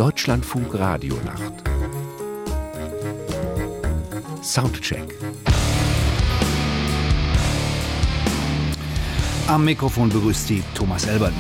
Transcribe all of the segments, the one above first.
Deutschlandfunk Radionacht. Soundcheck. Am Mikrofon begrüßt Sie Thomas Elberden.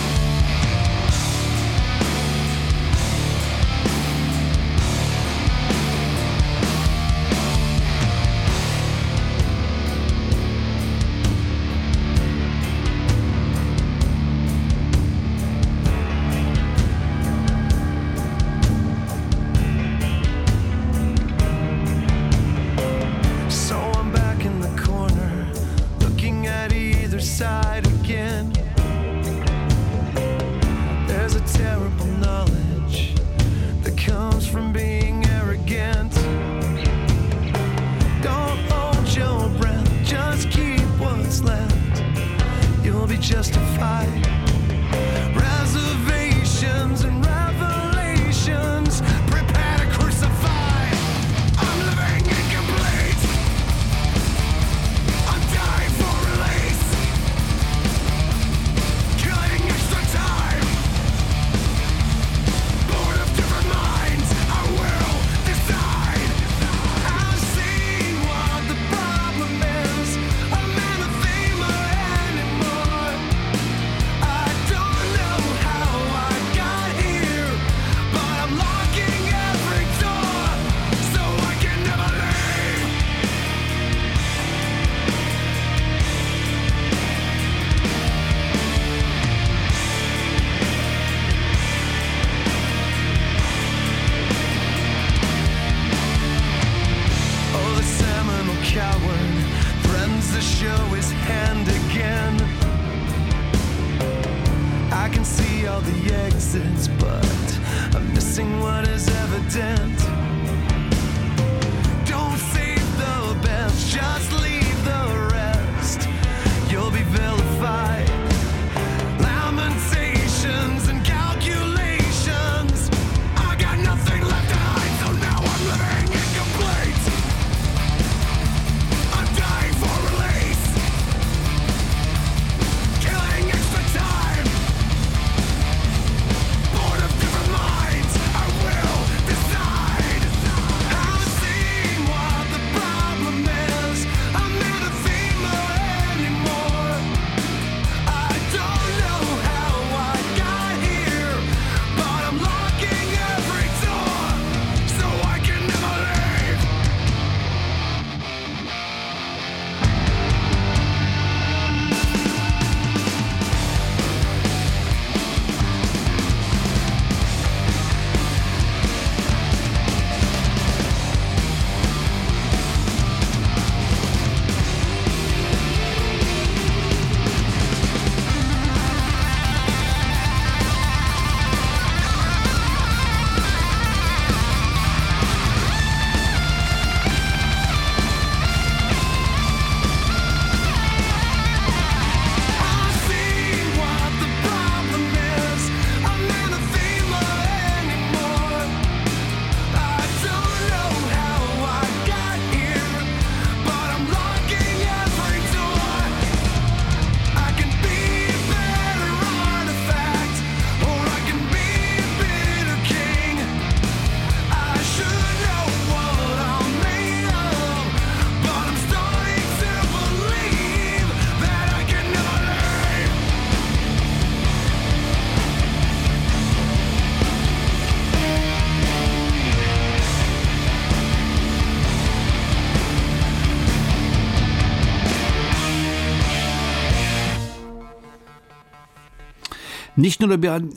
Nicht nur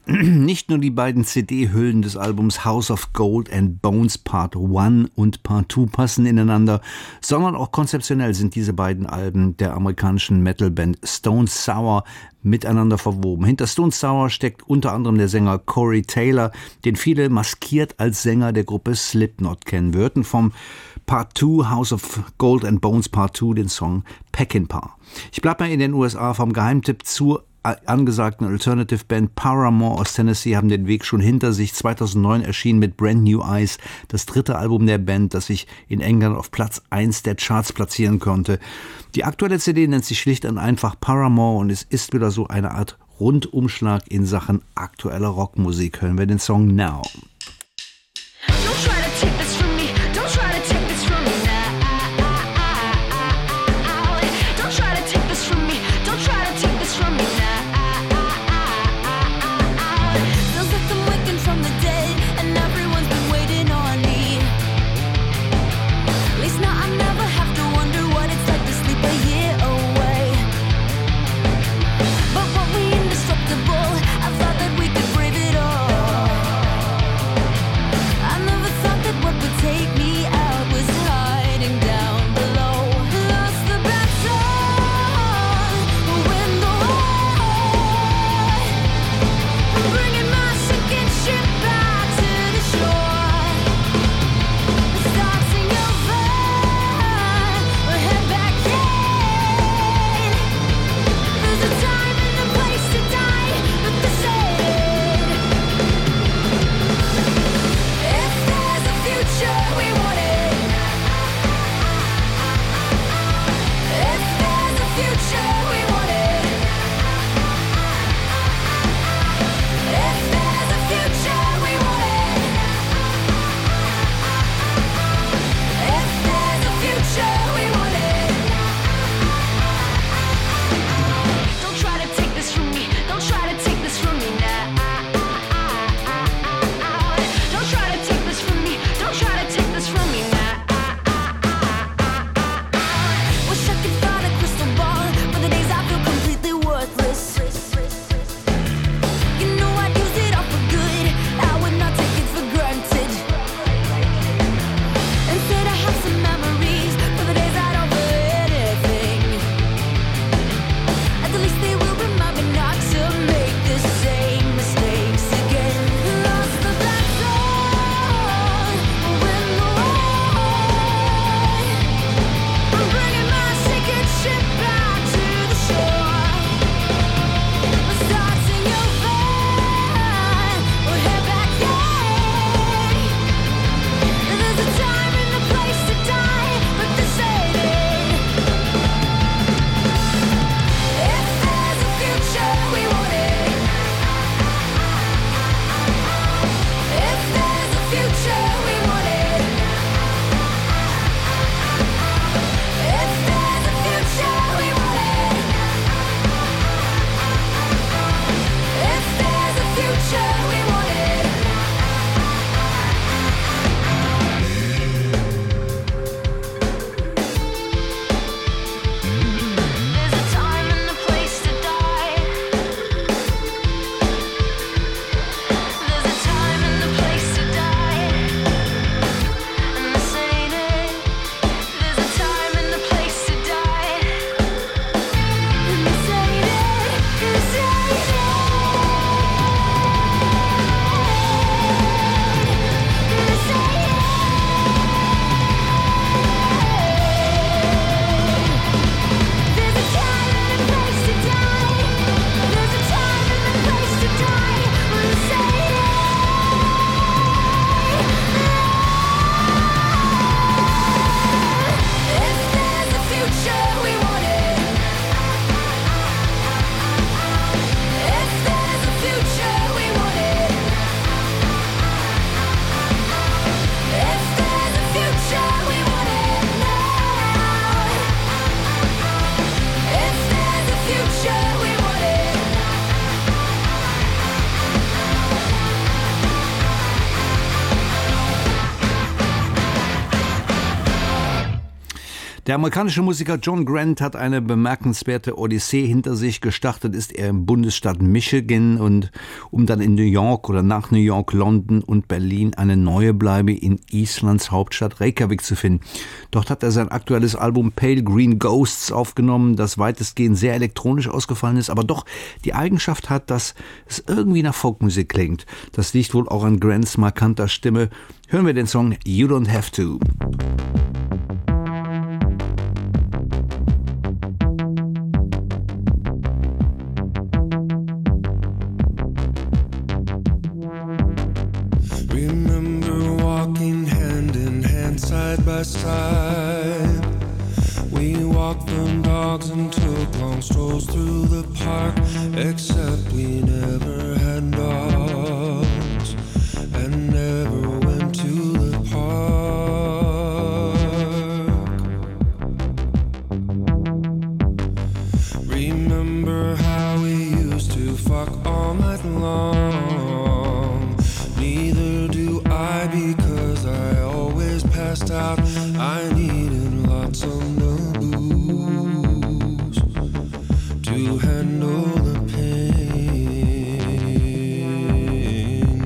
die beiden CD-Hüllen des Albums House of Gold and Bones Part 1 und Part 2 passen ineinander, sondern auch konzeptionell sind diese beiden Alben der amerikanischen Metalband Stone Sour miteinander verwoben. Hinter Stone Sour steckt unter anderem der Sänger Corey Taylor, den viele maskiert als Sänger der Gruppe Slipknot kennen. Wir hörten vom Part 2 House of Gold and Bones Part 2 den Song Peckinpah. Ich bleibe mal in den USA. Vom Geheimtipp zur angesagten Alternative Band Paramore aus Tennessee haben den Weg schon hinter sich. 2009 erschien mit Brand New Eyes das dritte Album der Band, das sich in England auf Platz 1 der Charts platzieren konnte. Die aktuelle CD nennt sich schlicht und einfach Paramore und es ist wieder so eine Art Rundumschlag in Sachen aktueller Rockmusik. Hören wir den Song Now. Der amerikanische Musiker John Grant hat eine bemerkenswerte Odyssee hinter sich. Gestartet ist er im Bundesstaat Michigan, und um dann in New York oder nach New York, London und Berlin eine neue Bleibe in Islands Hauptstadt Reykjavik zu finden. Dort hat er sein aktuelles Album Pale Green Ghosts aufgenommen, das weitestgehend sehr elektronisch ausgefallen ist, aber doch die Eigenschaft hat, dass es irgendwie nach Folkmusik klingt. Das liegt wohl auch an Grants markanter Stimme. Hören wir den Song You Don't Have To. Side by side, we walked from dogs and took long strolls through the park, except we never had dogs and never went to the park. Remember how we used to fuck all night long? Neither do I, because I always passed out. I needed lots of booze to handle the pain.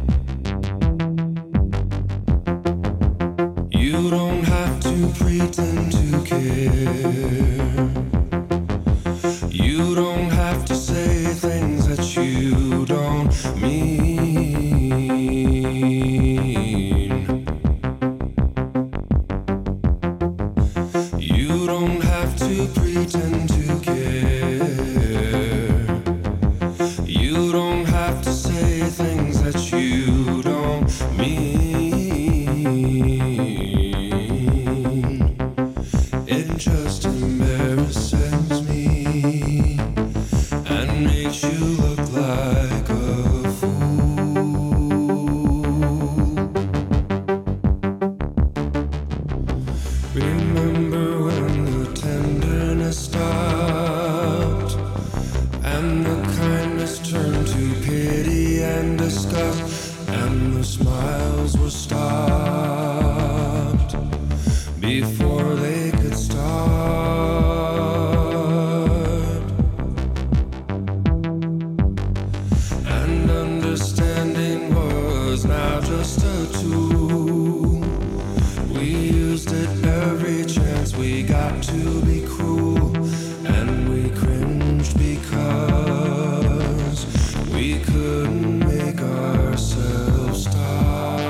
You don't have to pretend to care. You don't have to say things that you don't mean. You don't have to pretend to care. You don't have to say things that you don't mean. It just embarrasses me and makes you look like a fool. Remember when the tenderness stopped and the kindness turned to pity and disgust, and the smiles were stopped before they could start. And understanding was now just a tool. We used it every chance we got to be cruel, and we cringed because we couldn't make ourselves stop.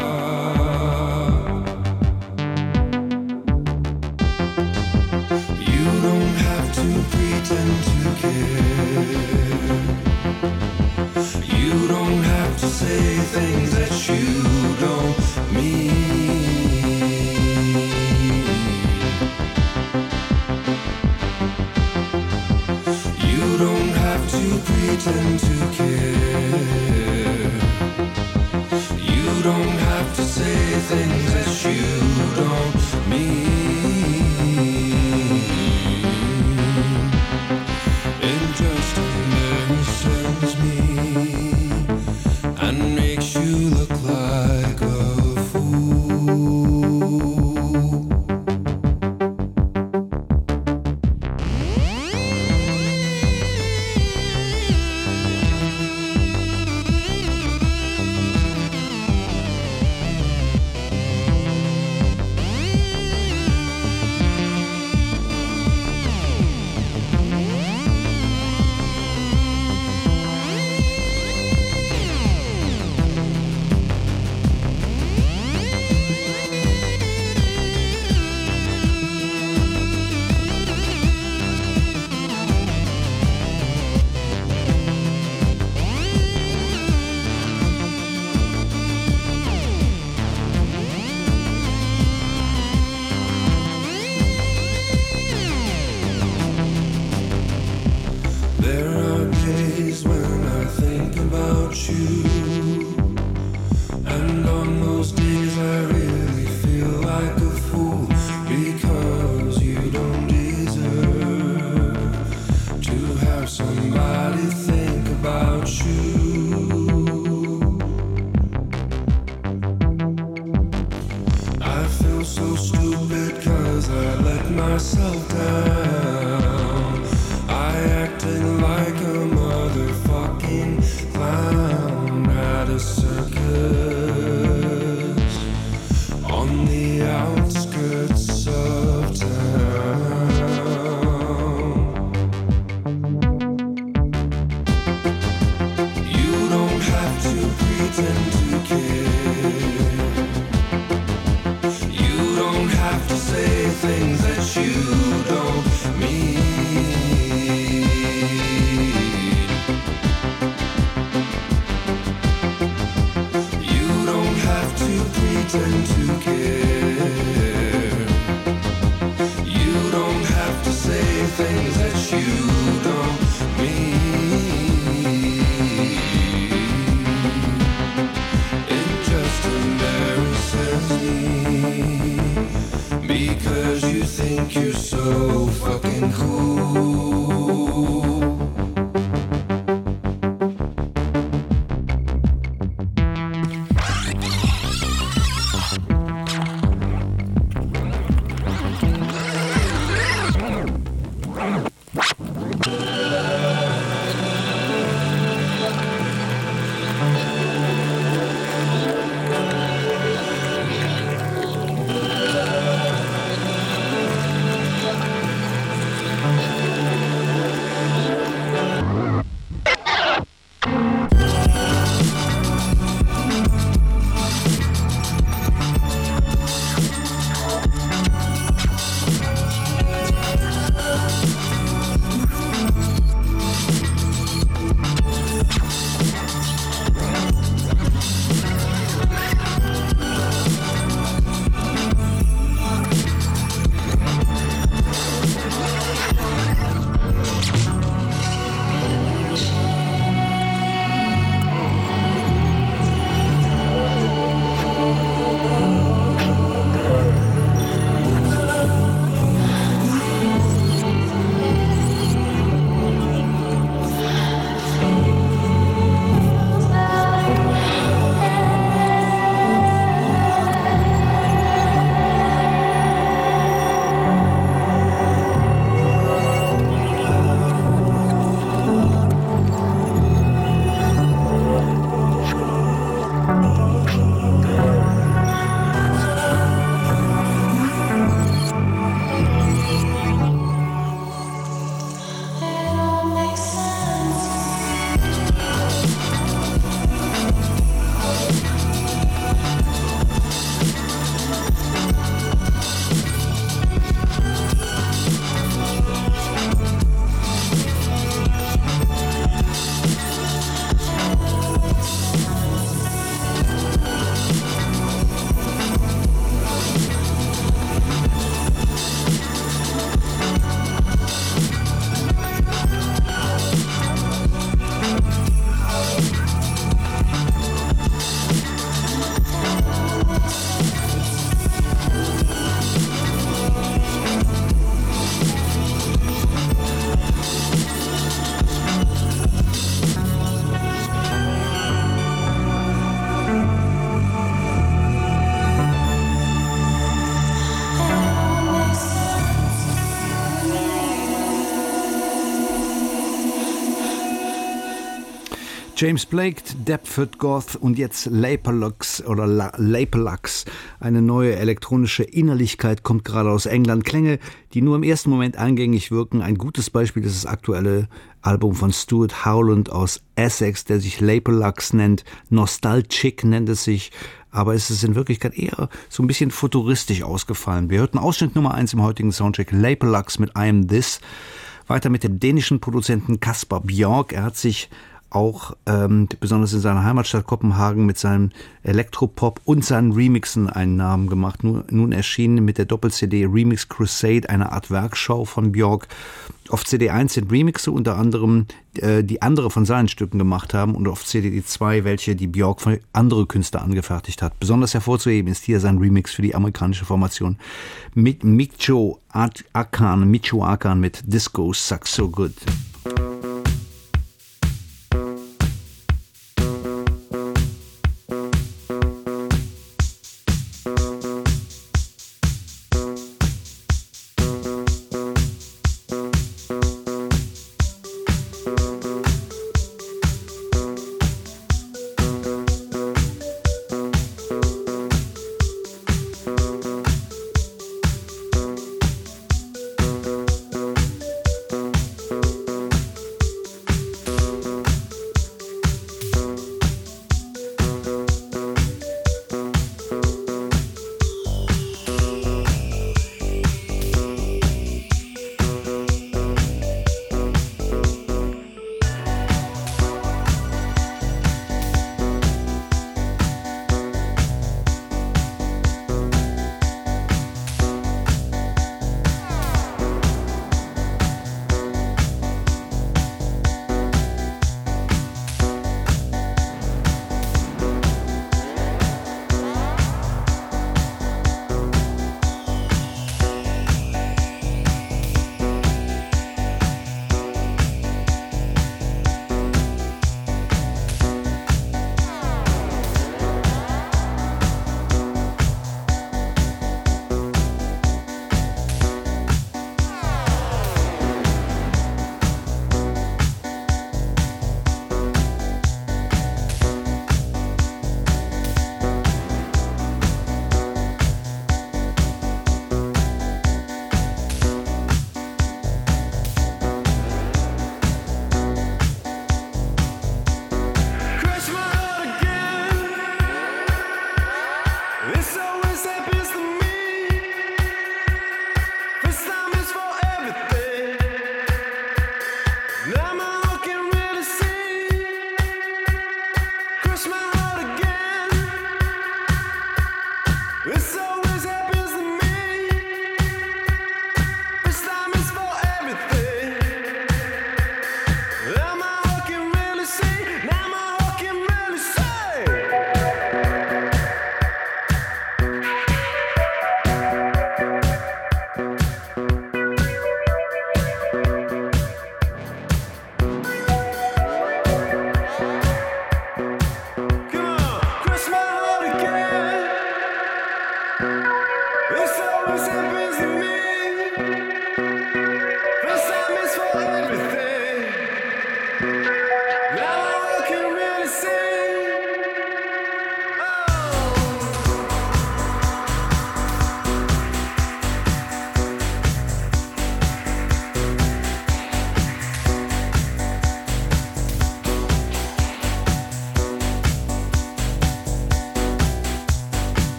You don't have to pretend to care. You don't have to say things that you don't mean. You don't have to pretend to care. You don't have to say things that you don't mean. It just embarrasses me about you. And on those days I really feel like a fool, because you don't deserve to have somebody think about you. I feel so stupid 'cause I let myself down. I acted like a motherfucking clown at a circus on the outskirts of town. You don't have to pretend to care. You don't have to say things that you don't mean. You don't have to pretend to care. You don't have to say things that you don't mean. It just embarrasses me, because you think you're so fucking cool. James Blake, Deptford Goth und jetzt Lapalux oder Lapalux. Eine neue elektronische Innerlichkeit kommt gerade aus England. Klänge, die nur im ersten Moment eingängig wirken. Ein gutes Beispiel ist das aktuelle Album von Stuart Howland aus Essex, der sich Lapalux nennt. Nostalgic nennt es sich. Aber es ist in Wirklichkeit eher so ein bisschen futuristisch ausgefallen. Wir hörten Ausschnitt Nummer 1 im heutigen Soundcheck, Lapalux mit I Am This. Weiter mit dem dänischen Produzenten Kasper Björk. Er hat sich auch besonders in seiner Heimatstadt Kopenhagen mit seinem Elektropop und seinen Remixen einen Namen gemacht. Nun erschien mit der Doppel-CD Remix Crusade eine Art Werkschau von Björk. Auf CD 1 sind Remixe unter anderem, die andere von seinen Stücken gemacht haben, und auf CD 2 welche, die Björk für andere Künstler angefertigt hat. Besonders hervorzuheben ist hier sein Remix für die amerikanische Formation mit Micho Akan mit Disco Sucks So Good.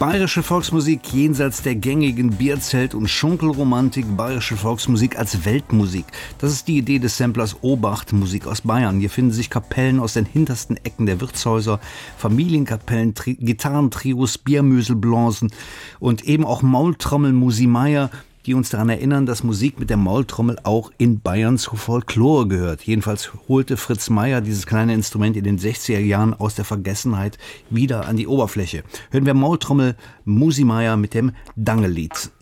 Bayerische Volksmusik jenseits der gängigen Bierzelt- und Schunkelromantik, bayerische Volksmusik als Weltmusik. Das ist die Idee des Samplers Obacht, Musik aus Bayern. Hier finden sich Kapellen aus den hintersten Ecken der Wirtshäuser, Familienkapellen, Gitarrentrios, Biermüselblasen und eben auch Maultrommeln Musi Meier, die uns daran erinnern, dass Musik mit der Maultrommel auch in Bayern zur Folklore gehört. Jedenfalls holte Fritz Meier dieses kleine Instrument in den 60er Jahren aus der Vergessenheit wieder an die Oberfläche. Hören wir Maultrommel Musi Meier mit dem Dangelied.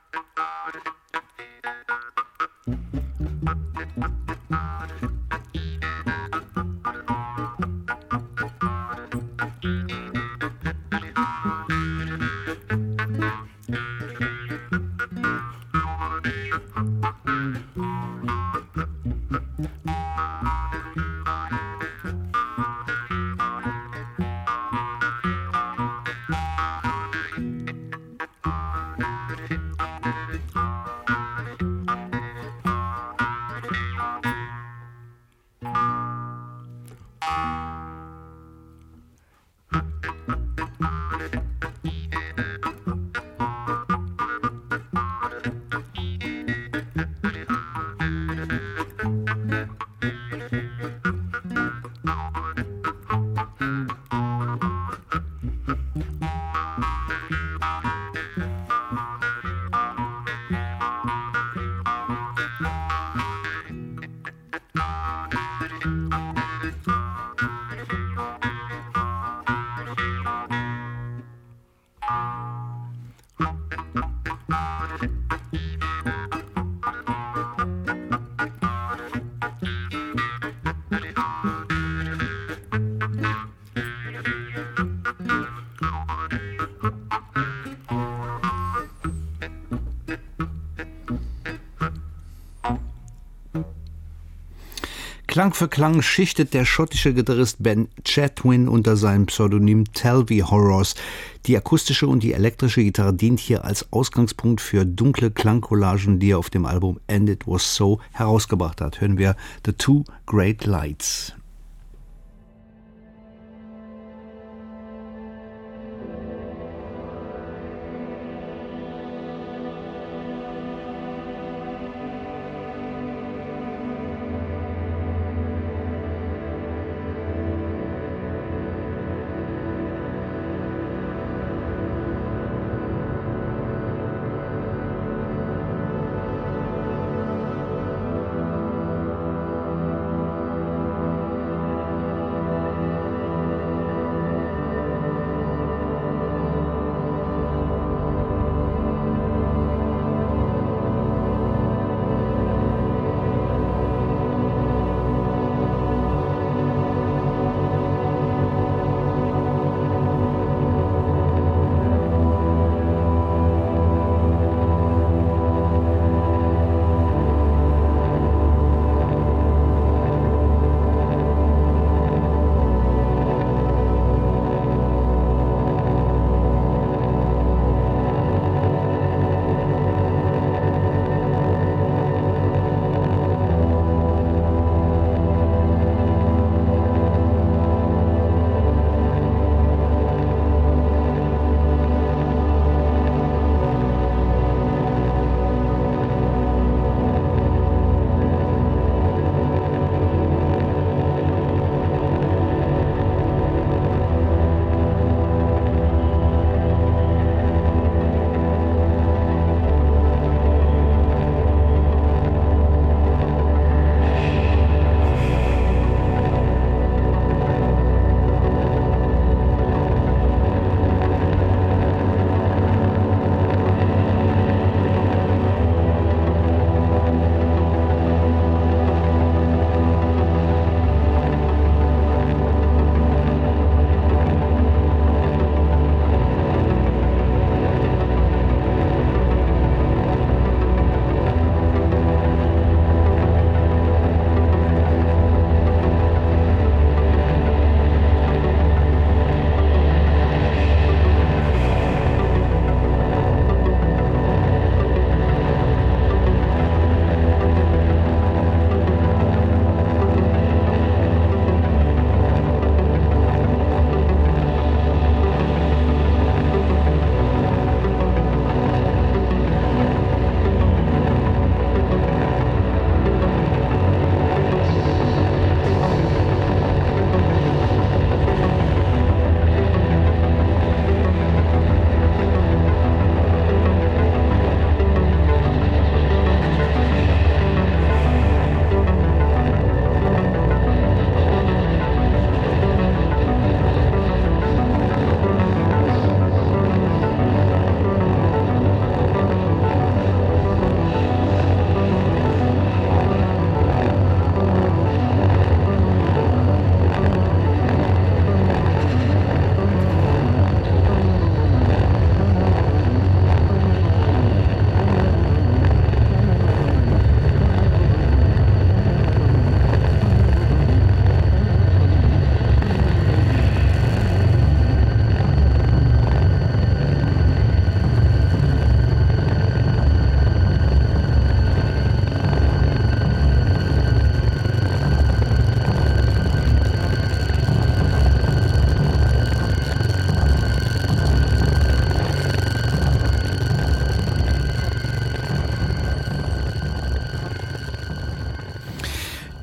Klang für Klang schichtet der schottische Gitarrist Ben Chatwin unter seinem Pseudonym Talvey Horrors. Die akustische und die elektrische Gitarre dient hier als Ausgangspunkt für dunkle Klangcollagen, die er auf dem Album And It Was So herausgebracht hat. Hören wir The Two Great Lights.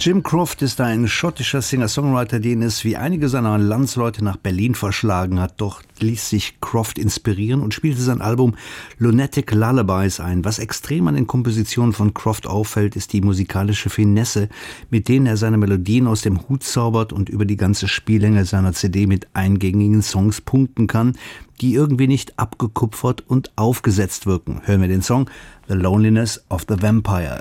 Jim Croft ist ein schottischer Singer-Songwriter, den es wie einige seiner Landsleute nach Berlin verschlagen hat. Doch ließ sich Croft inspirieren und spielte sein Album Lunatic Lullabies ein. Was extrem an den Kompositionen von Croft auffällt, ist die musikalische Finesse, mit denen er seine Melodien aus dem Hut zaubert und über die ganze Spiellänge seiner CD mit eingängigen Songs punkten kann, die irgendwie nicht abgekupfert und aufgesetzt wirken. Hören wir den Song The Loneliness of the Vampire.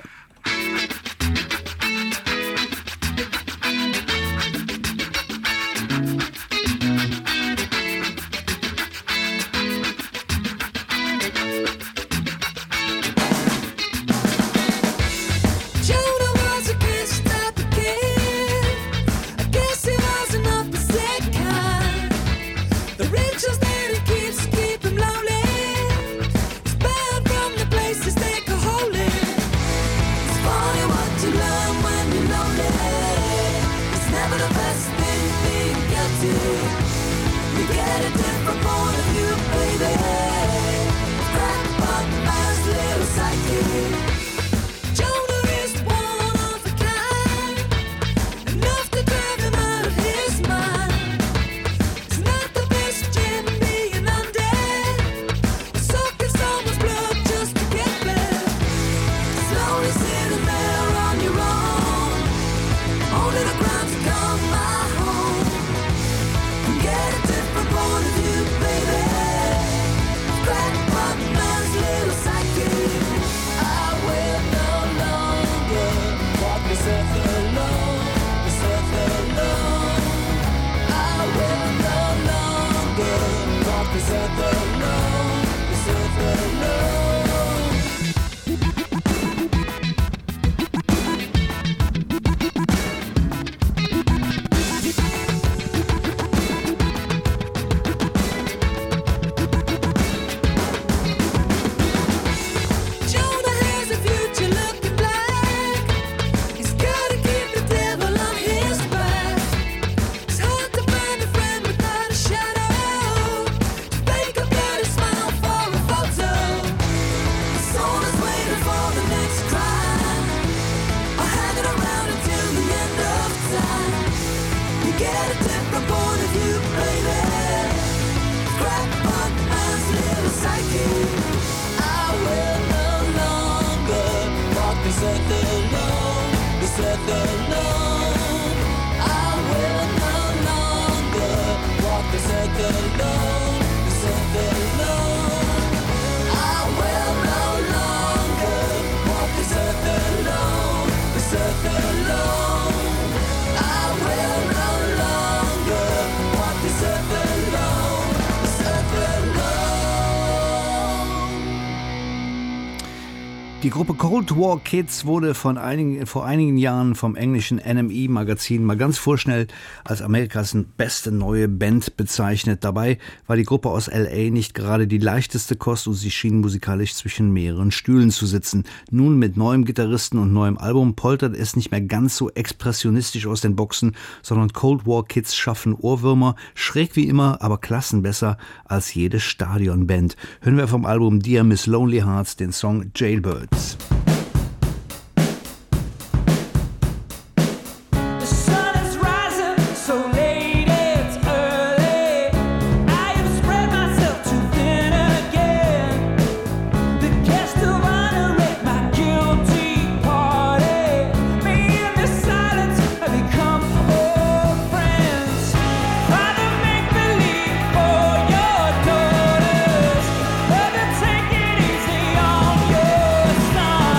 Die Gruppe Cold War Kids wurde vor einigen Jahren vom englischen NME-Magazin mal ganz vorschnell als Amerikas beste neue Band bezeichnet. Dabei war die Gruppe aus L.A. nicht gerade die leichteste Kost und sie schien musikalisch zwischen mehreren Stühlen zu sitzen. Nun mit neuem Gitarristen und neuem Album poltert es nicht mehr ganz so expressionistisch aus den Boxen, sondern Cold War Kids schaffen Ohrwürmer, schräg wie immer, aber klassenbesser als jede Stadionband. Hören wir vom Album Dear Miss Lonely Hearts den Song Jailbird. Take it easy on your son.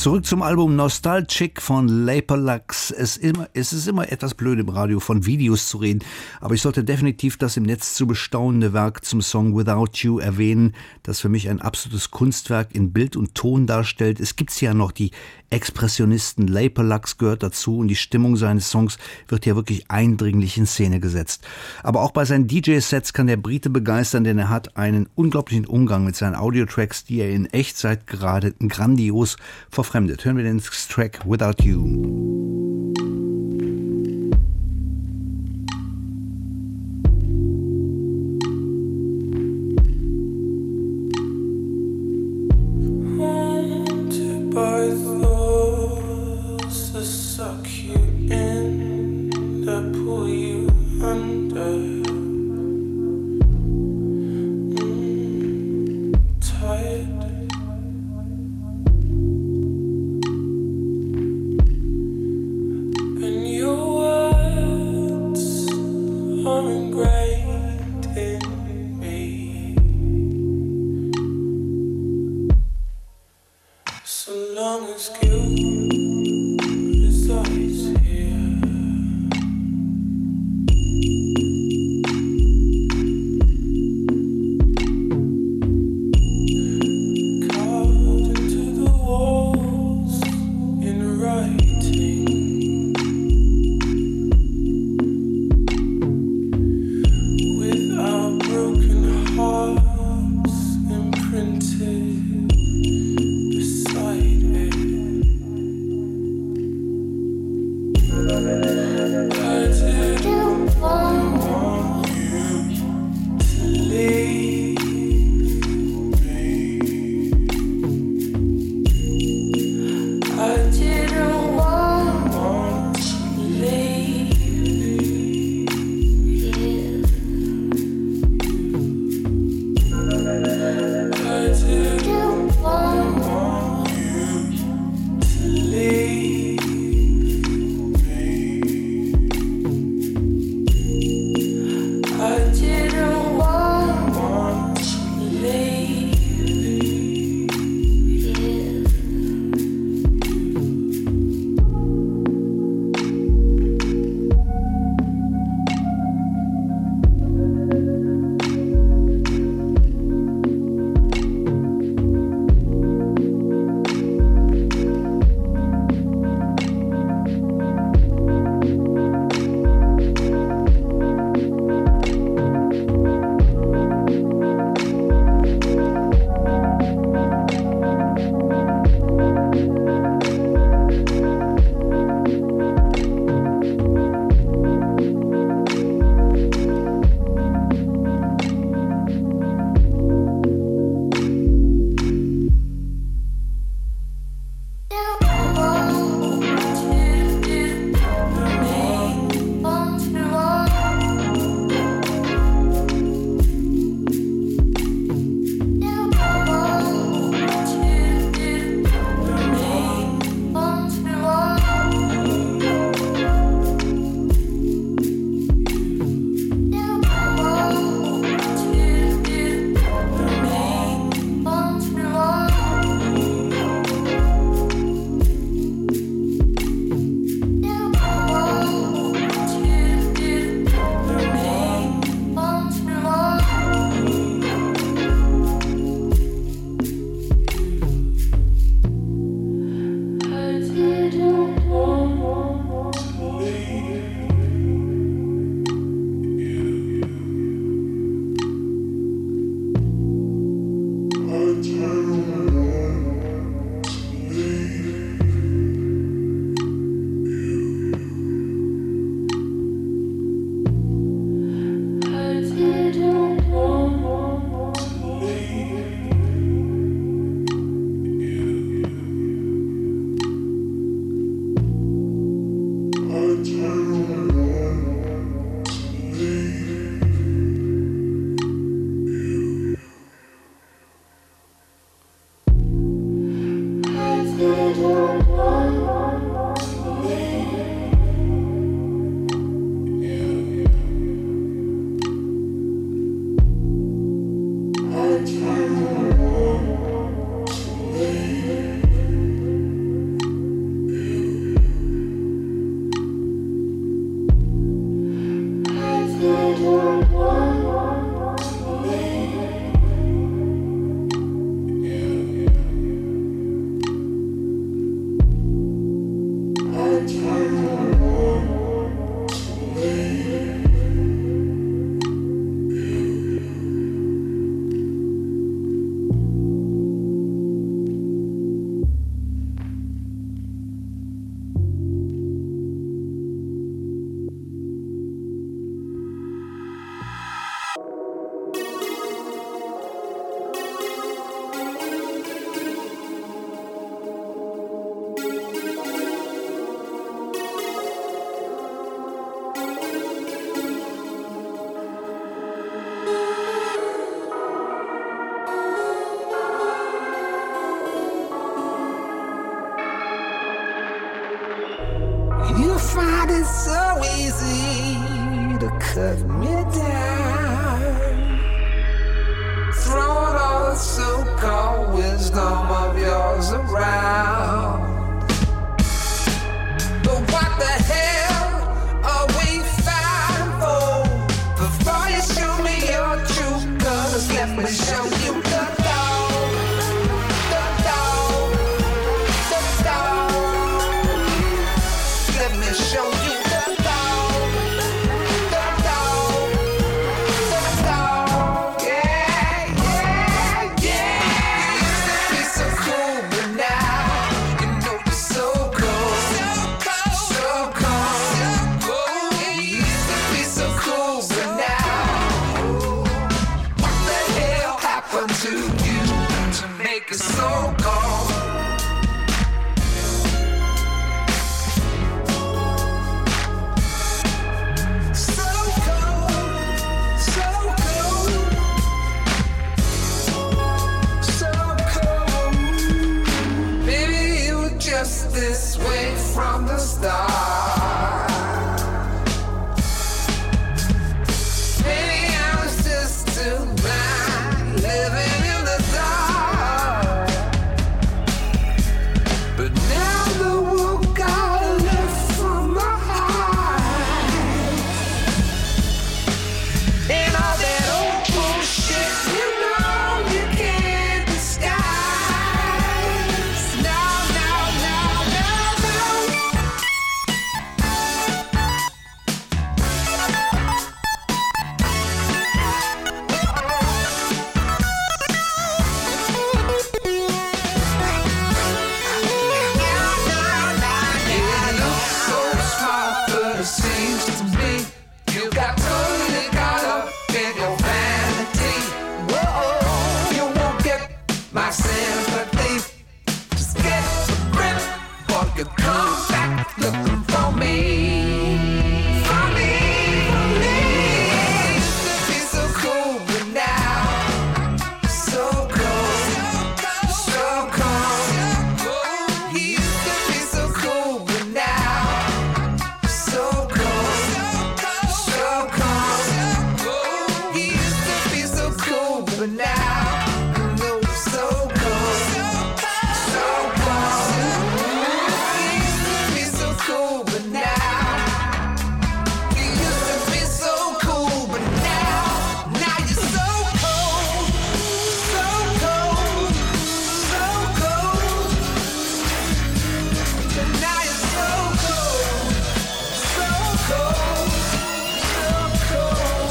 Zurück zum Album Nostalgic von Lapalux. Es ist immer etwas blöd im Radio von Videos zu reden, aber ich sollte definitiv das im Netz zu bestaunende Werk zum Song Without You erwähnen, das für mich ein absolutes Kunstwerk in Bild und Ton darstellt. Es gibt ja noch die Expressionisten, Lapalux gehört dazu und die Stimmung seines Songs wird ja wirklich eindringlich in Szene gesetzt. Aber auch bei seinen DJ-Sets kann der Brite begeistern, denn er hat einen unglaublichen Umgang mit seinen Audiotracks, die er in Echtzeit gerade grandios verfremdet. Hören wir den Track Without You. You find it so easy to cut me down, throwing all the so-called wisdom of yours around. But what the hell are we fighting for? Before you show me your true colors, let me show you the dog, the dog, the dog. Let me show you the dog, the dog, the dog. Yeah, yeah, yeah. You used to be so cool, but now you know you're so cold, so cold, so cold, so cold. You used to be so cool, but now what the hell happened to you to make it so cold? So cold, so cold, so cold. Maybe you were just this way from the start. Maybe I was just too blind, living in the dark. But now the world got left from my heart. And all that old bullshit, you know you can't disguise. No, no, no, no, no. Yeah, you're so smart, but it seems to me you got totally caught up in your vanity. Whoa, you won't get my sympathy. Just get a grip, or you come back looking for me. For me, for me. Used to be so cool, but now so cold, so cold. He used to be so cool, but now so cold, so cold. He used to be so cool, but now no, so cold, so cold. He used to be so cool, but now he used to be so cool, but now you're so cold, so cold, so cold. And now you're so cold, so cold, so cold.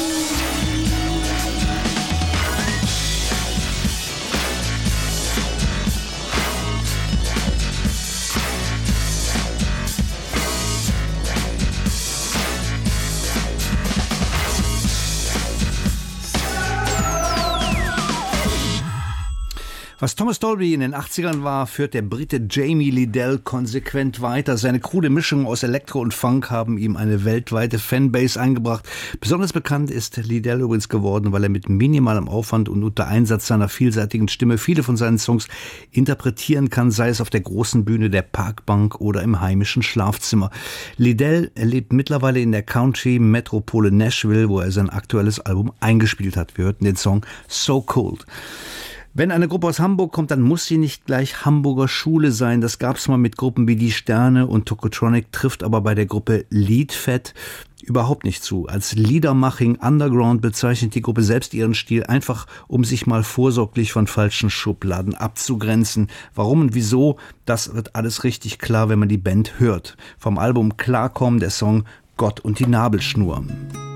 Was Thomas Dolby in den 80ern war, führt der Brite Jamie Liddell konsequent weiter. Seine krude Mischung aus Elektro und Funk haben ihm eine weltweite Fanbase eingebracht. Besonders bekannt ist Liddell übrigens geworden, weil er mit minimalem Aufwand und unter Einsatz seiner vielseitigen Stimme viele von seinen Songs interpretieren kann, sei es auf der großen Bühne der Parkbank oder im heimischen Schlafzimmer. Liddell lebt mittlerweile in der Country-Metropole Nashville, wo er sein aktuelles Album eingespielt hat. Wir hörten den Song So Cold. Wenn eine Gruppe aus Hamburg kommt, dann muss sie nicht gleich Hamburger Schule sein. Das gab's mal mit Gruppen wie Die Sterne und Tokotronic, trifft aber bei der Gruppe Liedfett überhaupt nicht zu. Als Liedermaching Underground bezeichnet die Gruppe selbst ihren Stil, einfach um sich mal vorsorglich von falschen Schubladen abzugrenzen. Warum und wieso, das wird alles richtig klar, wenn man die Band hört. Vom Album Klarkommen der Song Gott und die Nabelschnur.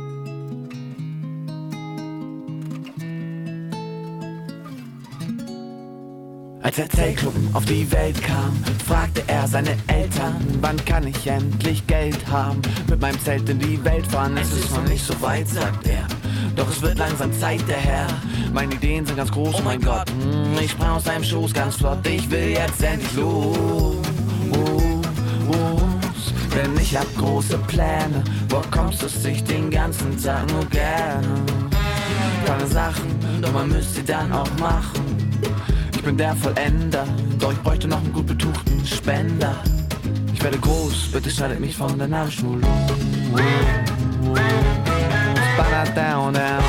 Als der Zellclub auf die Welt kam, fragte er seine Eltern, wann kann ich endlich Geld haben? Mit meinem Zelt in die Welt fahren, es ist noch nicht so weit, sagt er. Doch es wird langsam Zeit, der Herr. Meine Ideen sind ganz groß, oh mein Gott. Ich sprang aus seinem Schoß ganz flott, ich will jetzt endlich los. Denn ich hab große Pläne, wo kommst du sich den ganzen Tag nur gerne? Tolle Sachen, doch man müsste sie dann auch machen. Ich bin der Vollender, doch ich bräuchte noch einen gut betuchten Spender. Ich werde groß, bitte schneidet mich von der Nabelschnur los. Down, down.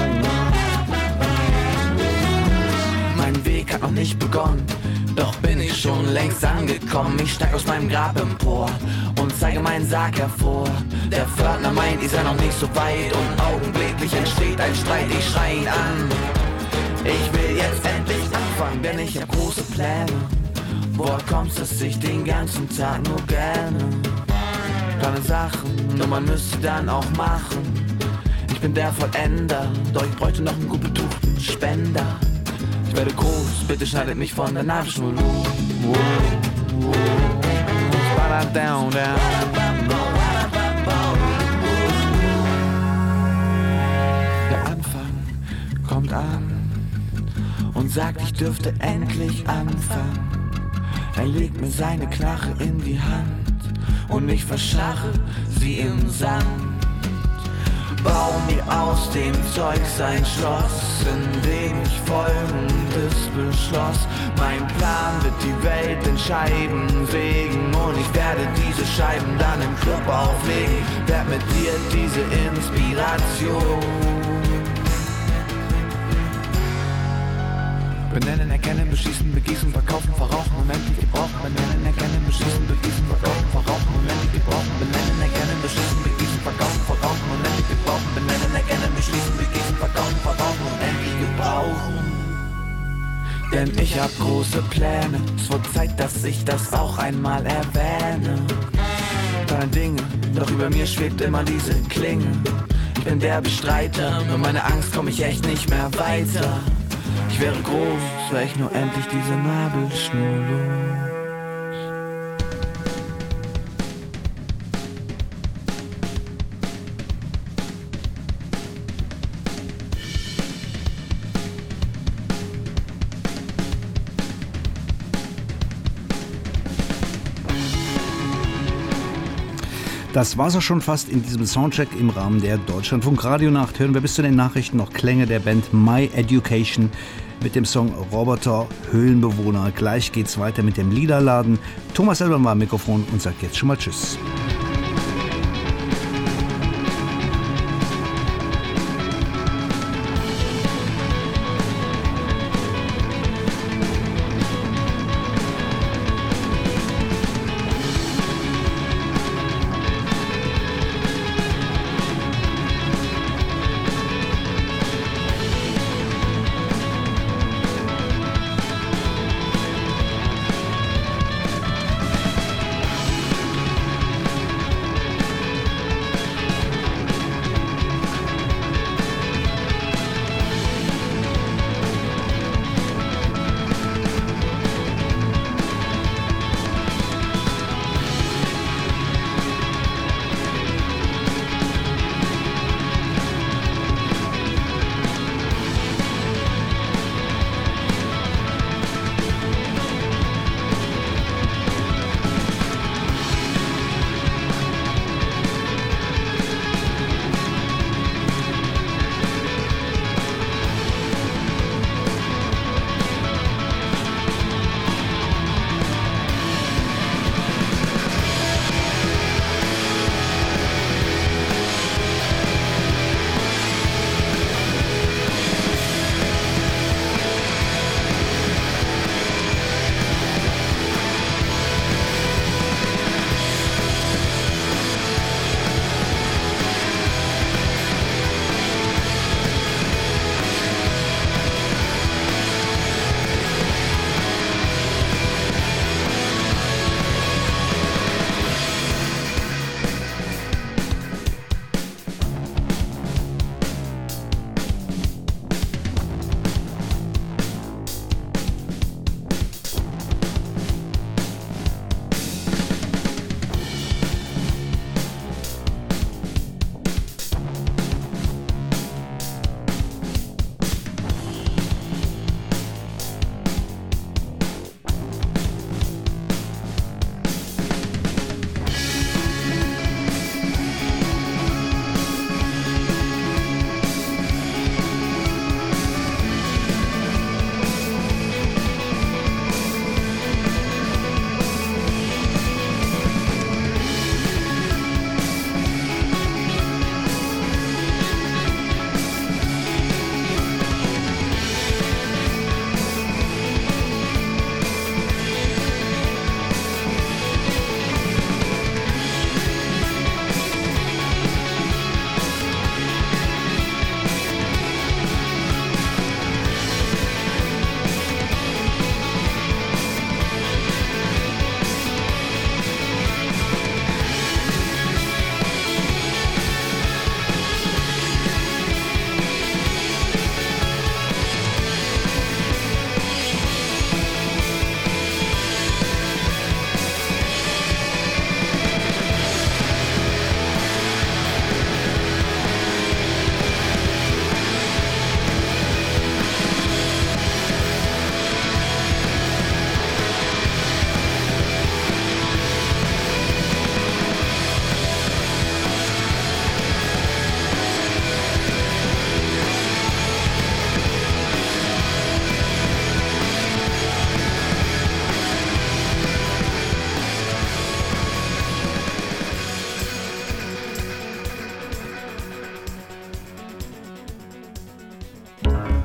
Mein Weg hat noch nicht begonnen, doch bin ich schon längst angekommen. Ich steig aus meinem Grab empor und zeige meinen Sarg hervor. Der Pförtner meint, ich sei noch nicht so weit und augenblicklich entsteht ein Streit. Ich schrei ihn an, ich will jetzt endlich anfangen, denn ich hab große Pläne. Woher kommt's, dass ich den ganzen Tag nur gerne kleine Sachen, nur man müsste dann auch machen. Ich bin der Vollender, doch ich bräuchte noch einen gut betuchten Spender. Ich werde groß, bitte schneidet mich von der Nabelschnur los. Down, down. Der Anfang kommt an und sagt, ich dürfte endlich anfangen. Er legt mir seine Knarre in die Hand und ich verscharre sie im Sand. Bau mir aus dem Zeugs ein Schloss, in dem ich Folgendes beschloss. Mein Plan wird die Welt in Scheiben sägen und ich werde diese Scheiben dann im Club auflegen. Werd mit dir diese Inspiration. Benennen, erkennen, beschießen, begießen, verkaufen, verrauchen, unendlich gebrauchen. Benennen, erkennen, beschießen, begießen, verkaufen, verrauchen, unendlich gebrauchen. Benennen, erkennen, beschießen, begießen, verkaufen, verrauchen, unendlich gebrauchen. Benennen, erkennen, beschießen, begießen, verkaufen, verrauchen, unendlich gebrauchen. Denn ich hab große Pläne, es wird Zeit, dass ich das auch einmal erwähne. Kleine Dinge, doch über mir schwebt immer diese Klinge. Ich bin der Bestreiter, mit meiner Angst komm ich echt nicht mehr weiter. Ich wäre groß, wär ich nur endlich diese Nabelschnur los. Das war's auch schon fast in diesem Soundcheck im Rahmen der Deutschlandfunk Radionacht. Hören wir bis zu den Nachrichten noch Klänge der Band My Education mit dem Song Roboter Höhlenbewohner. Gleich geht's weiter mit dem Liederladen. Thomas Elber war am Mikrofon und sagt jetzt schon mal Tschüss.